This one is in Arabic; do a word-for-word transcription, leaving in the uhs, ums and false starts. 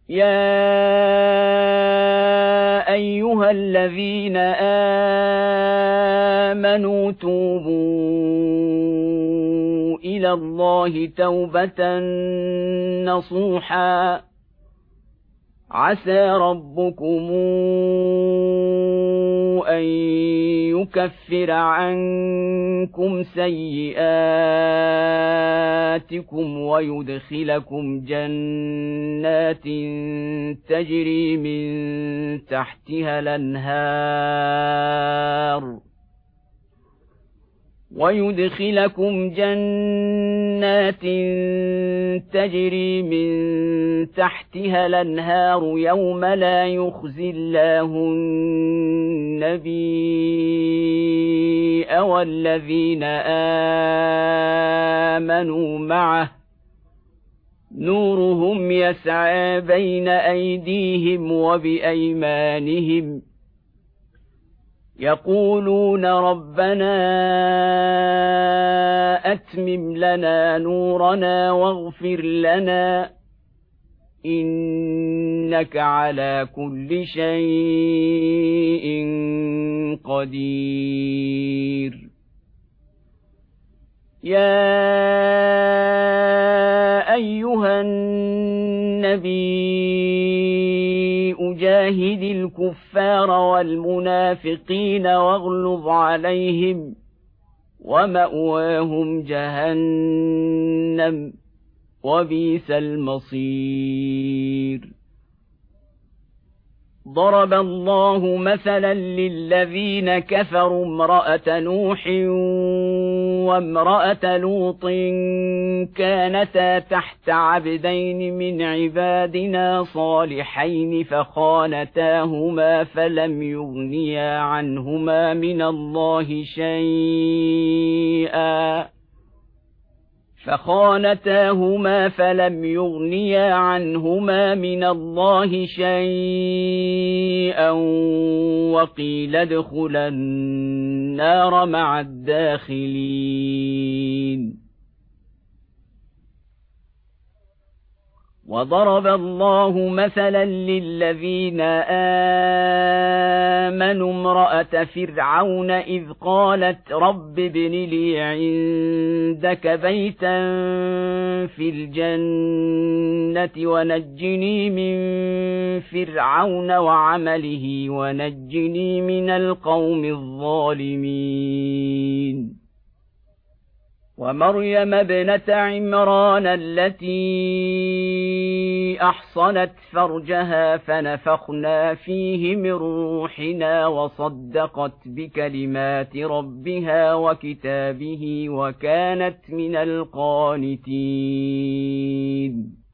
يا أيها الذين آمنوا توبوا إلى الله توبة نصوحا عسى ربكم أن يكفر عنكم سيئاتكم ويدخلكم جنات تجري من تحتها الأنهار ويدخلكم جنات تجري من تحتها الأنهار يوم لا يخزي الله النبي والذين آمنوا معه نورهم يسعى بين أيديهم وبأيمانهم يقولون ربنا أتمم لنا نورنا واغفر لنا إنك على كل شيء قدير. يا أيها النبي أجاهد الكفار والمنافقين واغلظ عليهم ومأواهم جهنم وبئس المصير. ضرب الله مثلا للذين كفروا امرأة نوح وامرأة لوط كانتا تحت عبدين من عبادنا صالحين فخانتاهما فلم يغنيا عنهما من الله شيئا فخانتاهما فلم يغنيا عنهما من الله شيئا وقيل ادخلا النار مع الداخلين. وضرب الله مثلا للذين آمنوا امرأة فرعون إذ قالت رب ابن لي عندك بيتا في الجنة ونجني من فرعون وعمله ونجني من القوم الظالمين. ومريم ابنة عمران التي أحصنت فرجها فنفخنا فيه من روحنا وصدقت بكلمات ربها وكتابه وكانت من القانتين.